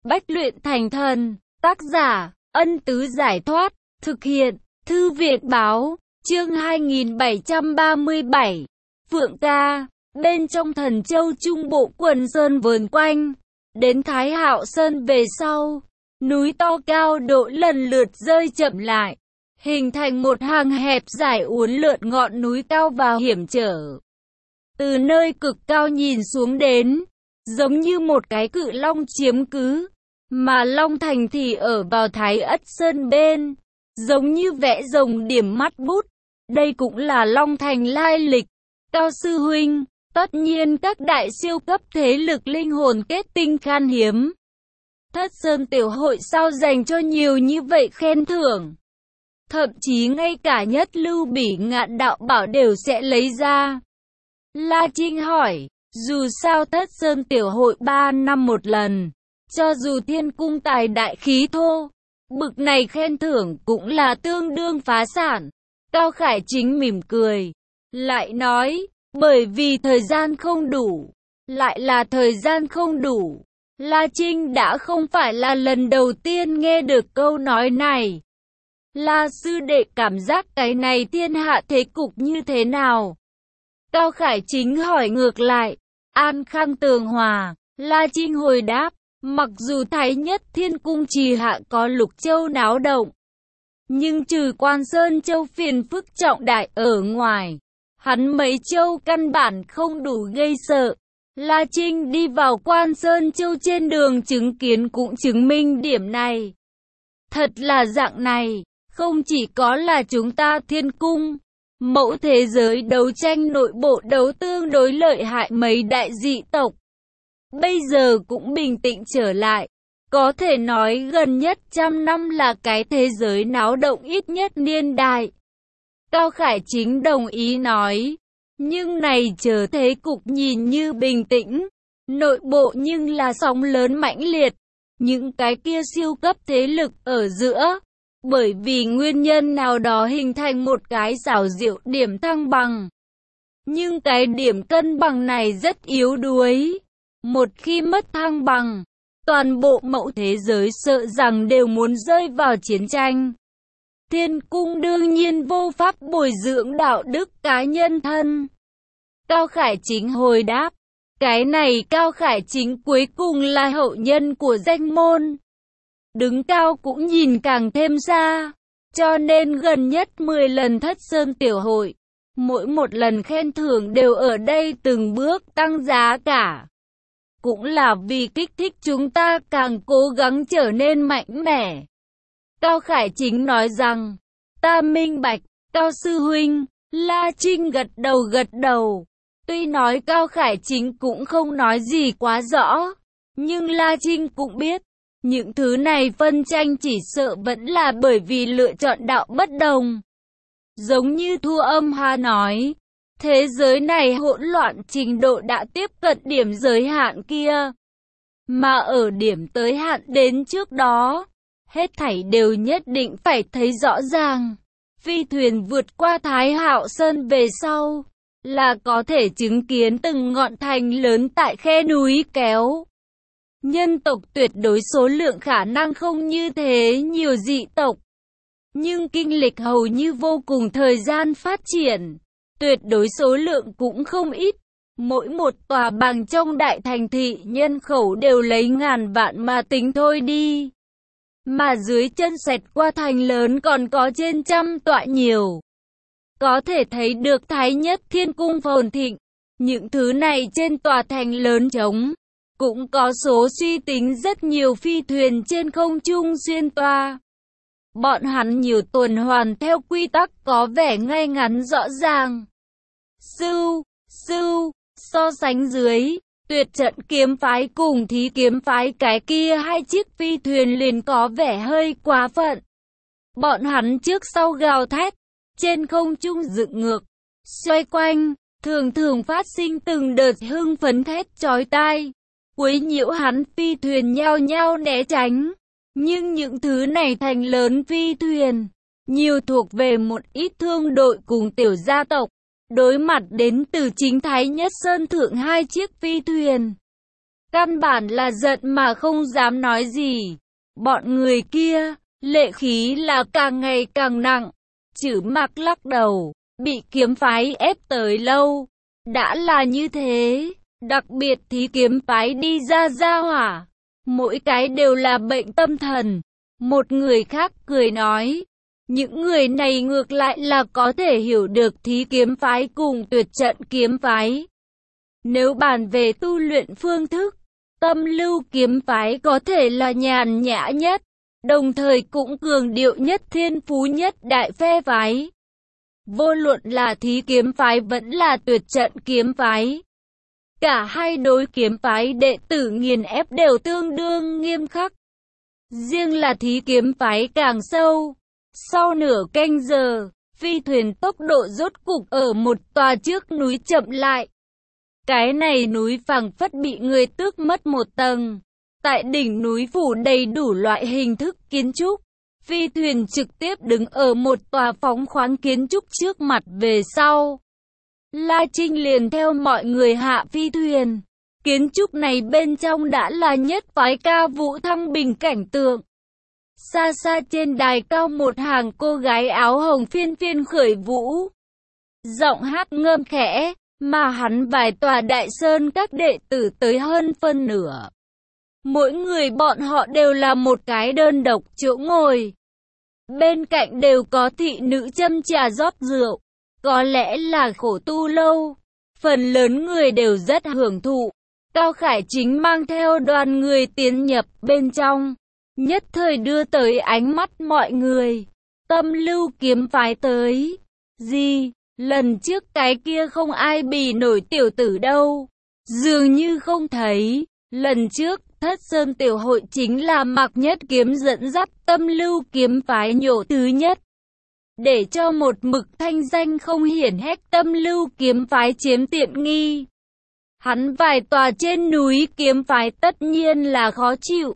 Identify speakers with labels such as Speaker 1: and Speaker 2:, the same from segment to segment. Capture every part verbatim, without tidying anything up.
Speaker 1: Bách luyện thành thần, tác giả, Ân Tứ Giải Thoát, thực hiện, Thư viện Báo, chương hai nghìn bảy trăm ba mươi bảy, Phượng ca, bên trong Thần Châu Trung Bộ quần sơn vờn quanh, đến Thái Hạo Sơn về sau, núi to cao độ lần lượt rơi chậm lại, hình thành một hàng hẹp dài uốn lượn ngọn núi cao và hiểm trở. Từ nơi cực cao nhìn xuống đến, giống như một cái cự long chiếm cứ, mà Long Thành thì ở vào Thái Ất Sơn bên, giống như vẽ rồng điểm mắt bút. Đây cũng là Long Thành lai lịch. Cao sư huynh, tất nhiên các đại siêu cấp thế lực linh hồn kết tinh khan hiếm. Thất Sơn Tiểu Hội sao dành cho nhiều như vậy khen thưởng? Thậm chí ngay cả nhất lưu bỉ ngạn đạo bảo đều sẽ lấy ra. La Trinh hỏi, dù sao Thất Sơn Tiểu Hội ba năm một lần, cho dù thiên cung tài đại khí thô, bực này khen thưởng cũng là tương đương phá sản. Cao Khải Chính mỉm cười, lại nói, bởi vì thời gian không đủ, lại là thời gian không đủ. La Trinh đã không phải là lần đầu tiên nghe được câu nói này. La sư đệ cảm giác cái này thiên hạ thế cục như thế nào? Cao Khải Chính hỏi ngược lại. An khang tường hòa, La Trinh hồi đáp, mặc dù Thái Nhất Thiên Cung trì hạ có Lục Châu náo động, nhưng trừ Quan Sơn Châu phiền phức trọng đại ở ngoài, hắn mấy châu căn bản không đủ gây sợ. La Trinh đi vào Quan Sơn Châu trên đường chứng kiến cũng chứng minh điểm này. Thật là dạng này, không chỉ có là chúng ta Thiên Cung, mẫu thế giới đấu tranh nội bộ đấu tương đối lợi hại mấy đại dị tộc, bây giờ cũng bình tĩnh trở lại. Có thể nói gần nhất trăm năm là cái thế giới náo động ít nhất niên đại. Cao Khải Chính đồng ý nói, nhưng này chờ thế cục nhìn như bình tĩnh, nội bộ nhưng là sóng lớn mãnh liệt, những cái kia siêu cấp thế lực ở giữa, bởi vì nguyên nhân nào đó hình thành một cái xảo diệu điểm thăng bằng. Nhưng cái điểm cân bằng này rất yếu đuối. Một khi mất thăng bằng, toàn bộ mẫu thế giới sợ rằng đều muốn rơi vào chiến tranh. Thiên Cung đương nhiên vô pháp bồi dưỡng đạo đức cá nhân thân. Cao Khải Chính hồi đáp, cái này Cao Khải Chính cuối cùng là hậu nhân của danh môn. Đứng cao cũng nhìn càng thêm xa, cho nên gần nhất mười lần Thất Sơn Tiểu Hội, mỗi một lần khen thưởng đều ở đây từng bước tăng giá cả. Cũng là vì kích thích chúng ta càng cố gắng trở nên mạnh mẽ. Cao Khải Chính nói rằng, ta minh bạch. Cao sư huynh. La Trinh gật đầu gật đầu. Tuy nói Cao Khải Chính cũng không nói gì quá rõ, nhưng La Trinh cũng biết, những thứ này phân tranh chỉ sợ vẫn là bởi vì lựa chọn đạo bất đồng. Giống như Thu Âm Hà nói, thế giới này hỗn loạn trình độ đã tiếp cận điểm giới hạn kia. Mà ở điểm tới hạn đến trước đó, hết thảy đều nhất định phải thấy rõ ràng. Phi thuyền vượt qua Thái Hạo Sơn về sau, là có thể chứng kiến từng ngọn thành lớn tại khe núi kéo. Nhân tộc tuyệt đối số lượng khả năng không như thế nhiều dị tộc, nhưng kinh lịch hầu như vô cùng thời gian phát triển, tuyệt đối số lượng cũng không ít. Mỗi một tòa bằng trong đại thành thị nhân khẩu đều lấy ngàn vạn mà tính thôi đi. Mà dưới chân xẹt qua thành lớn còn có trên trăm tọa nhiều. Có thể thấy được Thái Nhất Thiên Cung phồn thịnh. Những thứ này trên tòa thành lớn trống, cũng có số suy tính rất nhiều phi thuyền trên không trung xuyên toa. Bọn hắn nhiều tuần hoàn theo quy tắc có vẻ ngay ngắn rõ ràng. Sưu, sưu, so sánh dưới, tuyệt trận kiếm phái cùng thí kiếm phái cái kia hai chiếc phi thuyền liền có vẻ hơi quá phận. Bọn hắn trước sau gào thét, trên không trung dựng ngược, xoay quanh, thường thường phát sinh từng đợt hưng phấn thét chói tai, quấy nhiễu hắn phi thuyền nhao nhao né tránh. Nhưng những thứ này thành lớn phi thuyền, nhiều thuộc về một ít thương đội cùng tiểu gia tộc, đối mặt đến từ chính Thái Nhất Sơn thượng hai chiếc phi thuyền. Căn bản là giận mà không dám nói gì. Bọn người kia, lệ khí là càng ngày càng nặng. Chử Mạc lắc đầu, bị kiếm phái ép tới lâu. Đã là như thế, đặc biệt Thí kiếm phái đi ra gia hỏa. Mỗi cái đều là bệnh tâm thần. Một người khác cười nói, những người này ngược lại là có thể hiểu được Thí kiếm phái cùng Tuyệt trận kiếm phái. Nếu bàn về tu luyện phương thức, Tâm Lưu kiếm phái có thể là nhàn nhã nhất, đồng thời cũng cường điệu nhất, thiên phú nhất đại phe phái. Vô luận là Thí kiếm phái vẫn là Tuyệt trận kiếm phái. Cả hai đối kiếm phái đệ tử nghiền ép đều tương đương nghiêm khắc. Riêng là Thí kiếm phái càng sâu. Sau nửa canh giờ, phi thuyền tốc độ rốt cục ở một tòa trước núi chậm lại. Cái này núi phảng phất bị người tước mất một tầng. Tại đỉnh núi phủ đầy đủ loại hình thức kiến trúc. Phi thuyền trực tiếp đứng ở một tòa phóng khoáng kiến trúc trước mặt về sau. La Trinh liền theo mọi người hạ phi thuyền. Kiến trúc này bên trong đã là nhất phái ca vũ thăng bình cảnh tượng. Xa xa trên đài cao một hàng cô gái áo hồng phiên phiên khởi vũ. Giọng hát ngâm khẽ, mà hắn vài tòa đại sơn các đệ tử tới hơn phân nửa. Mỗi người bọn họ đều là một cái đơn độc chỗ ngồi. Bên cạnh đều có thị nữ châm trà rót rượu. Có lẽ là khổ tu lâu, phần lớn người đều rất hưởng thụ. Cao Khải Chính mang theo đoàn người tiến nhập bên trong, nhất thời đưa tới ánh mắt mọi người. Tâm Lưu kiếm phái tới. Gì? Lần trước cái kia không ai bì nổi tiểu tử đâu. Dường như không thấy. Lần trước, Thất Sơn tiểu hội chính là Mạc Nhất Kiếm dẫn dắt Tâm Lưu kiếm phái nhổ thứ nhất. Để cho một mực thanh danh không hiển hách Tâm Lưu kiếm phái chiếm tiện nghi. Hắn vài tòa trên núi kiếm phái tất nhiên là khó chịu.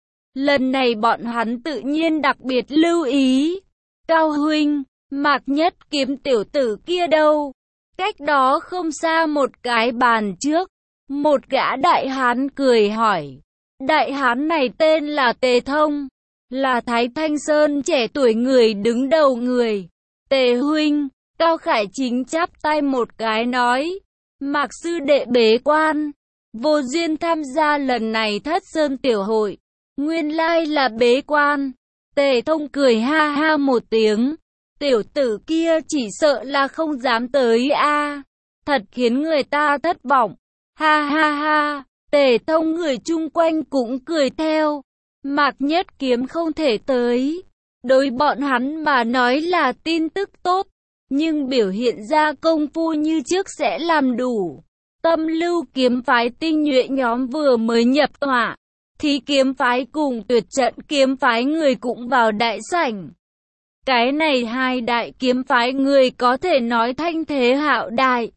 Speaker 1: Lần này bọn hắn tự nhiên đặc biệt lưu ý. Cao huynh, Mạc Nhất Kiếm tiểu tử kia đâu? Cách đó không xa một cái bàn trước. Một gã đại hán cười hỏi. Đại hán này tên là Tề Thông. Là Thái Thanh Sơn trẻ tuổi người đứng đầu người. Tề huynh, Cao Khải Chính chắp tay một cái nói. Mạc sư đệ bế quan. Vô duyên tham gia lần này Thất Sơn tiểu hội. Nguyên lai là bế quan. Tề Thông cười ha ha một tiếng. Tiểu tử kia chỉ sợ là không dám tới a. Thật khiến người ta thất vọng. Ha ha ha. Tề Thông người chung quanh cũng cười theo. Mạc Nhất Kiếm không thể tới. Đối bọn hắn mà nói là tin tức tốt. Nhưng biểu hiện ra công phu như trước sẽ làm đủ. Tâm Lưu kiếm phái tinh nhuệ nhóm vừa mới nhập tọa. Thí kiếm phái cùng Tuyệt trận kiếm phái người cũng vào đại sảnh. Cái này hai đại kiếm phái người có thể nói thanh thế hạo đại.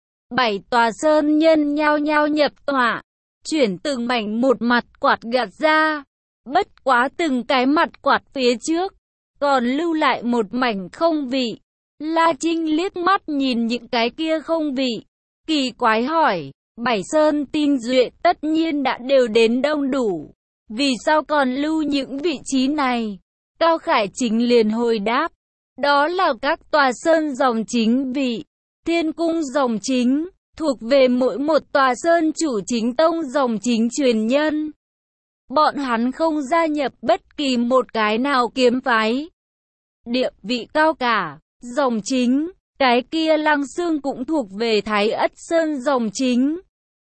Speaker 1: Bảy tòa sơn nhân nhao nhao nhập tọa. Chuyển từng mảnh một mặt quạt gạt ra. Bất quá từng cái mặt quạt phía trước. Còn lưu lại một mảnh không vị. La Trinh liếc mắt nhìn những cái kia không vị. Kỳ quái hỏi. Bảy sơn tinh duệ tất nhiên đã đều đến đông đủ. Vì sao còn lưu những vị trí này? Cao Khải Chính liền hồi đáp. Đó là các tòa sơn dòng chính vị. Thiên cung dòng chính. Thuộc về mỗi một tòa sơn chủ chính tông dòng chính truyền nhân. Bọn hắn không gia nhập bất kỳ một cái nào kiếm phái. Địa vị cao cả. Dòng chính. Cái kia Lăng Xương cũng thuộc về Thái Ất Sơn dòng chính.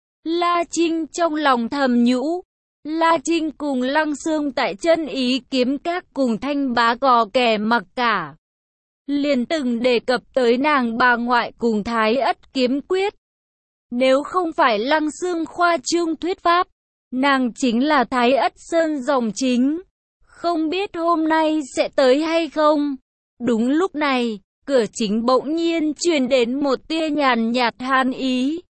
Speaker 1: La Trinh trong lòng thầm nhũ. La Trinh cùng Lăng Xương tại chân ý kiếm các cùng Thanh Bá gò kẻ mặc cả. Liền từng đề cập tới nàng bà ngoại cùng Thái Ất kiếm quyết. Nếu không phải Lăng Xương khoa trương thuyết pháp, nàng chính là Thái Ất Sơn dòng chính. Không biết hôm nay sẽ tới hay không? Đúng lúc này, cửa chính bỗng nhiên truyền đến một tia nhàn nhạt hàn ý.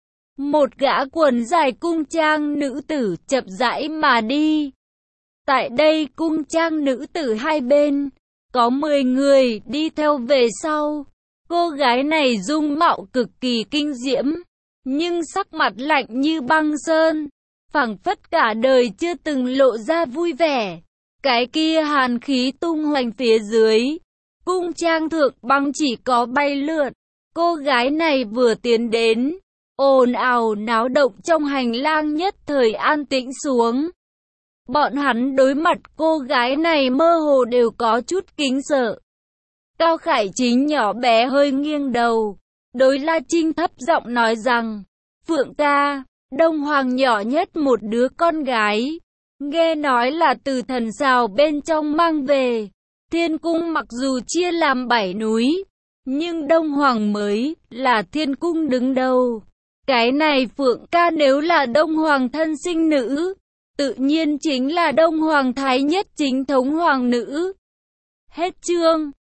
Speaker 1: Một gã quần dài cung trang nữ tử chậm rãi mà đi. Tại đây cung trang nữ tử hai bên, có mười người đi theo về sau. Cô gái này dung mạo cực kỳ kinh diễm, nhưng sắc mặt lạnh như băng sơn. phảng phất cả đời chưa từng lộ ra vui vẻ. Cái kia hàn khí tung hoành phía dưới, cung trang thượng băng chỉ có bay lượn. Cô gái này vừa tiến đến, ồn ào náo động trong hành lang nhất thời an tĩnh xuống. Bọn hắn đối mặt cô gái này mơ hồ đều có chút kính sợ. Cao Khải Chính nhỏ bé hơi nghiêng đầu, đối La Trinh thấp giọng nói rằng, Phượng ca, Đông Hoàng nhỏ nhất một đứa con gái, nghe nói là từ thần sào bên trong mang về. Thiên cung mặc dù chia làm bảy núi, nhưng Đông Hoàng mới là thiên cung đứng đầu. Cái này Phượng ca nếu là Đông Hoàng thân sinh nữ, tự nhiên chính là Đông Hoàng thái nhất chính thống hoàng nữ. Hết chương.